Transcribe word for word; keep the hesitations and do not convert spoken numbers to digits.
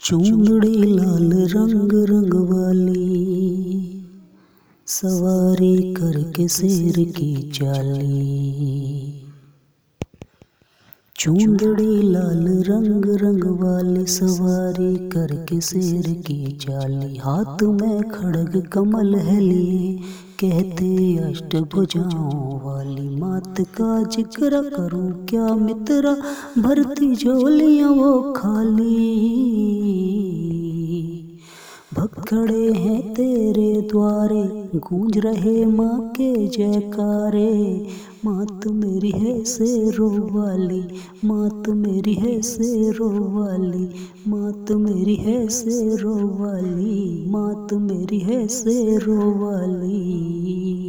चूंदड़ी लाल रंग रंग वाली, सवारी करके शेर की चाली। चूंदड़ी लाल रंग रंग वाली, सवारी करके शेर की चाली। हाथ में खड़ग कमल है लिए, कहते अष्टभुजाओं वाली। मात का जिक्र करूं क्या मित्रा, भरती झोलियां वो खाली। भक्त खड़े हैं तेरे द्वारे, गूंज रहे माँ के जयकारे। मात मेरी है शेरों वाली, मात मेरी है शेरों वाली, मात मेरी है शेरों वाली, मात मेरी है शेरों वाली।